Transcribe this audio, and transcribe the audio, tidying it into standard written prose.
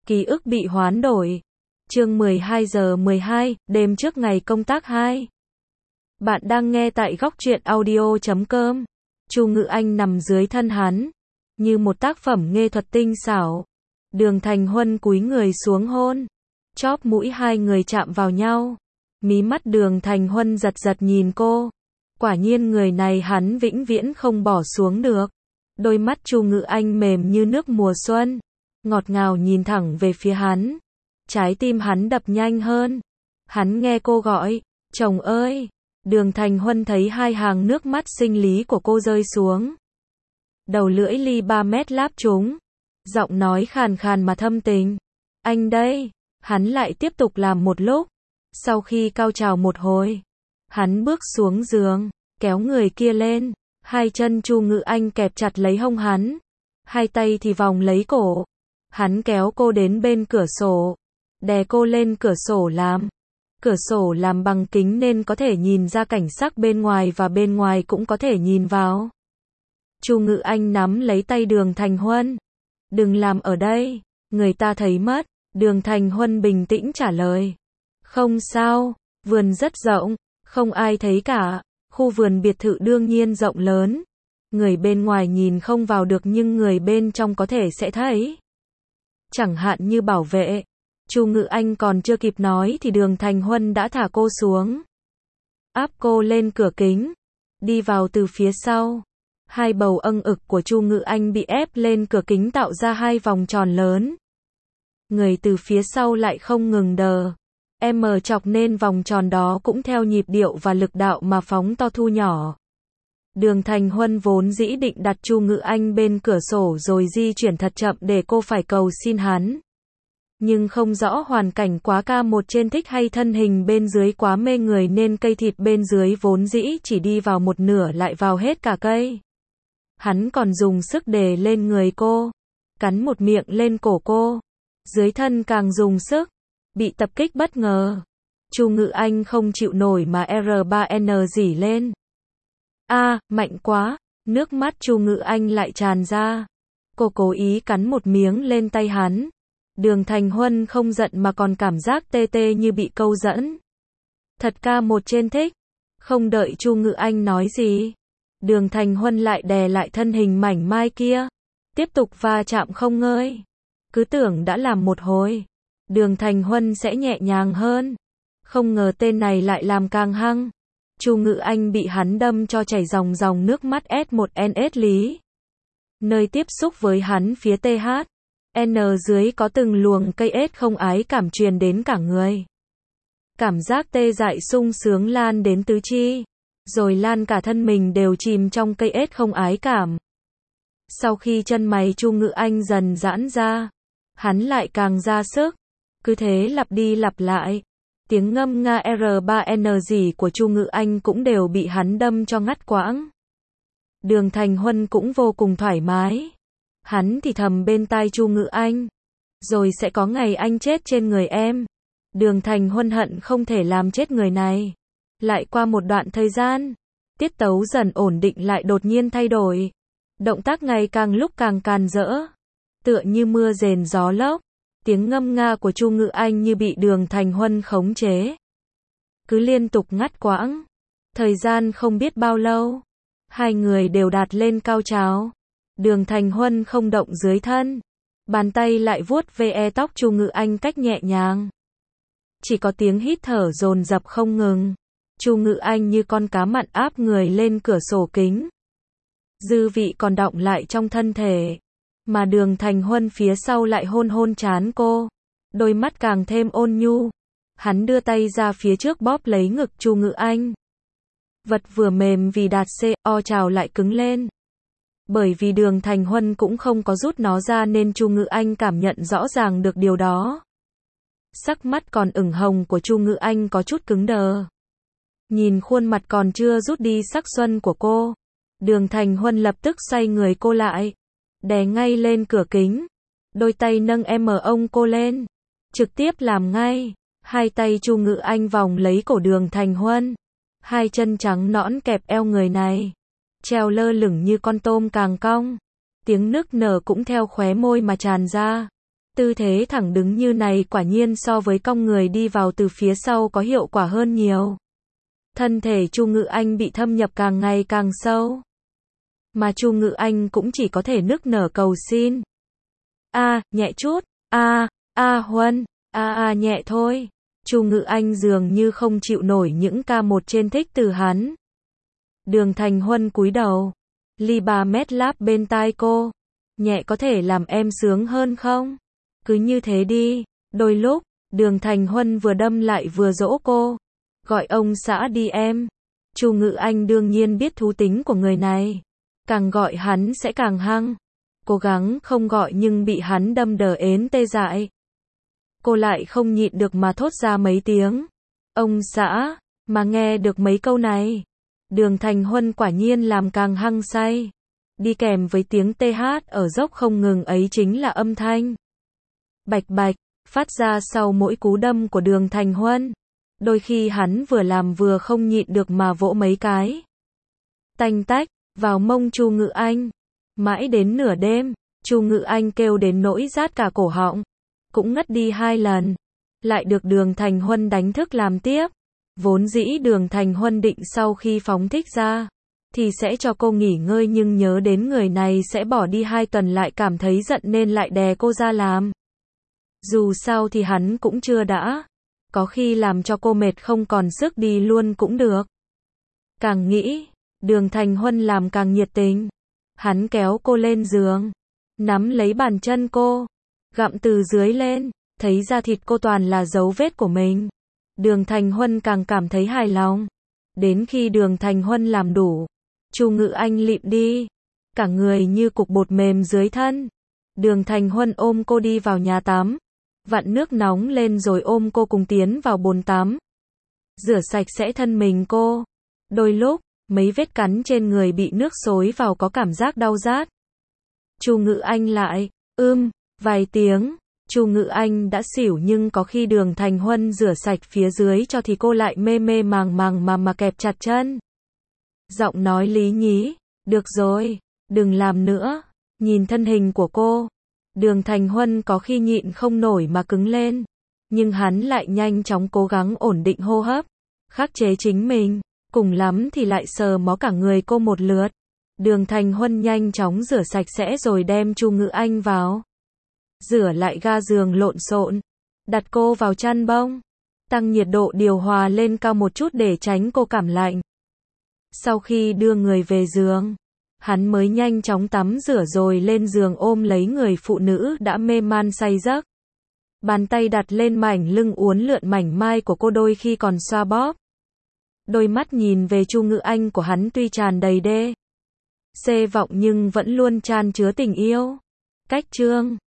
Ký ức bị hoán đổi. Chương 12 giờ 12, đêm trước ngày công tác 2. Bạn đang nghe tại góc truyện audio.com. Chu Ngự Anh nằm dưới thân hắn, như một tác phẩm nghệ thuật tinh xảo. Đường Thành Huân cúi người xuống hôn. Chóp mũi hai người chạm vào nhau. Mí mắt Đường Thành Huân giật giật nhìn cô. Quả nhiên người này hắn vĩnh viễn không bỏ xuống được. Đôi mắt Chu Ngự Anh mềm như nước mùa xuân, ngọt ngào nhìn thẳng về phía hắn. Trái tim hắn đập nhanh hơn. Hắn nghe cô gọi, chồng ơi. Đường Thành Huân thấy hai hàng nước mắt sinh lý của cô rơi xuống. Đầu lưỡi ly 3 mét láp trúng. Giọng nói khàn khàn mà thâm tình. Anh đây. Hắn lại tiếp tục làm một lúc. Sau khi cao trào một hồi, hắn bước xuống giường, kéo người kia lên. Hai chân Chu Ngự Anh kẹp chặt lấy hông hắn. Hai tay thì vòng lấy cổ. Hắn kéo cô đến bên cửa sổ. Đè cô lên cửa sổ làm. Cửa sổ làm bằng kính nên có thể nhìn ra cảnh sắc bên ngoài và bên ngoài cũng có thể nhìn vào. Chu Ngự Anh nắm lấy tay Đường Thành Huân. Đừng làm ở đây, người ta thấy mất. Đường Thành Huân bình tĩnh trả lời. Không sao, vườn rất rộng, không ai thấy cả. Khu vườn biệt thự đương nhiên rộng lớn. Người bên ngoài nhìn không vào được nhưng người bên trong có thể sẽ thấy. Chẳng hạn như bảo vệ. Chu Ngự Anh còn chưa kịp nói thì Đường Thành Huân đã thả cô xuống. Áp cô lên cửa kính. Đi vào từ phía sau. Hai bầu âng ực của Chu Ngự Anh bị ép lên cửa kính tạo ra hai vòng tròn lớn. Người từ phía sau lại không ngừng đờ. Chọc nên vòng tròn đó cũng theo nhịp điệu và lực đạo mà phóng to thu nhỏ. Đường Thành Huân vốn dĩ định đặt Chu Ngự Anh bên cửa sổ rồi di chuyển thật chậm để cô phải cầu xin hắn. Nhưng không rõ hoàn cảnh quá ca một trên thích hay thân hình bên dưới quá mê người nên cây thịt bên dưới vốn dĩ chỉ đi vào một nửa lại vào hết cả cây. Hắn còn dùng sức đè lên người cô, cắn một miệng lên cổ cô. Dưới thân càng dùng sức. Bị tập kích bất ngờ. Chu Ngự Anh không chịu nổi mà R3N rỉ lên. Mạnh quá. Nước mắt Chu Ngự Anh lại tràn ra. Cô cố ý cắn một miếng lên tay hắn. Đường Thành Huân không giận mà còn cảm giác tê tê như bị câu dẫn. Thật ca một trên thích. Không đợi Chu Ngự Anh nói gì, Đường Thành Huân lại đè lại thân hình mảnh mai kia. Tiếp tục va chạm không ngơi. Cứ tưởng đã làm một hồi, Đường Thành Huân sẽ nhẹ nhàng hơn. Không ngờ tên này lại làm càng hăng. Chu Ngự Anh bị hắn đâm cho chảy ròng ròng nước mắt S1NS lý. Nơi tiếp xúc với hắn phía TH. N dưới có từng luồng cây ết không ái cảm truyền đến cả người. Cảm giác tê dại sung sướng lan đến tứ chi. Rồi lan cả thân mình đều chìm trong cây ết không ái cảm. Sau khi chân mày Chu Ngự Anh dần giãn ra, hắn lại càng ra sức. Cứ thế lặp đi lặp lại. Tiếng ngâm nga R3N gì của Chu Ngự Anh cũng đều bị hắn đâm cho ngắt quãng. Đường Thành Huân cũng vô cùng thoải mái. Hắn thì thầm bên tai Chu Ngự Anh. Rồi sẽ có ngày anh chết trên người em. Đường Thành Huân hận không thể làm chết người này. Lại qua một đoạn thời gian, tiết tấu dần ổn định lại đột nhiên thay đổi. Động tác ngày càng lúc càng càn rỡ. Tựa như mưa rền gió lốc. Tiếng ngâm nga của Chu Ngự Anh như bị Đường Thành Huân khống chế. Cứ liên tục ngắt quãng. Thời gian không biết bao lâu. Hai người đều đạt lên cao trào. Đường Thành Huân không động dưới thân. Bàn tay lại vuốt ve tóc Chu Ngự Anh cách nhẹ nhàng. Chỉ có tiếng hít thở dồn dập không ngừng. Chu Ngự Anh như con cá mặn áp người lên cửa sổ kính. Dư vị còn đọng lại trong thân thể. Mà Đường Thành Huân phía sau lại hôn hôn trán cô. Đôi mắt càng thêm ôn nhu. Hắn đưa tay ra phía trước bóp lấy ngực Chu Ngự Anh. Vật vừa mềm vì đạt CO trào lại cứng lên. Bởi vì Đường Thành Huân cũng không có rút nó ra nên Chu Ngự Anh cảm nhận rõ ràng được điều đó. Sắc mắt còn ửng hồng của Chu Ngự Anh có chút cứng đờ. Nhìn khuôn mặt còn chưa rút đi sắc xuân của cô, Đường Thành Huân lập tức xoay người cô lại, đè ngay lên cửa kính. Đôi tay nâng ông cô lên, trực tiếp làm ngay. Hai tay Chu Ngự Anh vòng lấy cổ Đường Thành Huân. Hai chân trắng nõn kẹp eo người này, treo lơ lửng như con tôm càng cong. Tiếng nức nở cũng theo khóe môi mà tràn ra. Tư thế thẳng đứng như này quả nhiên so với cong người đi vào từ phía sau có hiệu quả hơn nhiều. Thân thể Chu Ngự Anh bị thâm nhập càng ngày càng sâu. Mà Chu Ngự Anh cũng chỉ có thể nức nở cầu xin. Nhẹ chút, Huân, nhẹ thôi. Chu Ngự Anh dường như không chịu nổi những ca một trên thích từ hắn. Đường Thành Huân cúi đầu, ly 3 mét láp bên tai cô. Nhẹ có thể làm em sướng hơn không? Cứ như thế đi. Đôi lúc, Đường Thành Huân vừa đâm lại vừa dỗ cô. Gọi ông xã đi em. Chu Ngự Anh đương nhiên biết thú tính của người này. Càng gọi hắn sẽ càng hăng. Cố gắng không gọi nhưng bị hắn đâm đờ ến tê dại. Cô lại không nhịn được mà thốt ra mấy tiếng. Ông xã, mà nghe được mấy câu này. Đường Thành Huân quả nhiên làm càng hăng say. Đi kèm với tiếng TH ở dốc không ngừng ấy chính là âm thanh bạch bạch, phát ra sau mỗi cú đâm của Đường Thành Huân. Đôi khi hắn vừa làm vừa không nhịn được mà vỗ mấy cái. Tanh tách, vào mông Chu Ngự Anh. Mãi đến nửa đêm, Chu Ngự Anh kêu đến nỗi rát cả cổ họng. Cũng ngất đi 2 lần. Lại được Đường Thành Huân đánh thức làm tiếp. Vốn dĩ Đường Thành Huân định sau khi phóng thích ra thì sẽ cho cô nghỉ ngơi, nhưng nhớ đến người này sẽ bỏ đi 2 tuần lại cảm thấy giận nên lại đè cô ra làm. Dù sao thì hắn cũng chưa đã. Có khi làm cho cô mệt không còn sức đi luôn cũng được. Càng nghĩ, Đường Thành Huân làm càng nhiệt tình. Hắn kéo cô lên giường, nắm lấy bàn chân cô, gặm từ dưới lên, thấy da thịt cô toàn là dấu vết của mình. Đường Thành Huân càng cảm thấy hài lòng. Đến khi Đường Thành Huân làm đủ, Chu Ngự Anh lịm đi, cả người như cục bột mềm dưới thân. Đường Thành Huân ôm cô đi vào nhà tắm, vặn nước nóng lên rồi ôm cô cùng tiến vào bồn tắm. Rửa sạch sẽ thân mình cô. Đôi lúc, mấy vết cắn trên người bị nước xối vào có cảm giác đau rát. Chu Ngự Anh lại, vài tiếng, Chu Ngự Anh đã xỉu, nhưng có khi Đường Thành Huân rửa sạch phía dưới cho thì cô lại mê mê màng màng mà kẹp chặt chân. Giọng nói lý nhí, được rồi, đừng làm nữa. Nhìn thân hình của cô, Đường Thành Huân có khi nhịn không nổi mà cứng lên. Nhưng hắn lại nhanh chóng cố gắng ổn định hô hấp, khắc chế chính mình. Cùng lắm thì lại sờ mó cả người cô một lượt. Đường Thành Huân nhanh chóng rửa sạch sẽ rồi đem Chu Ngự Anh vào. Rửa lại ga giường lộn xộn. Đặt cô vào chăn bông. Tăng nhiệt độ điều hòa lên cao một chút để tránh cô cảm lạnh. Sau khi đưa người về giường, hắn mới nhanh chóng tắm rửa rồi lên giường ôm lấy người phụ nữ đã mê man say giấc. Bàn tay đặt lên mảnh lưng uốn lượn mảnh mai của cô, đôi khi còn xoa bóp. Đôi mắt nhìn về Chu Ngự Anh của hắn tuy tràn đầy đê xê vọng nhưng vẫn luôn chan chứa tình yêu. Cách chương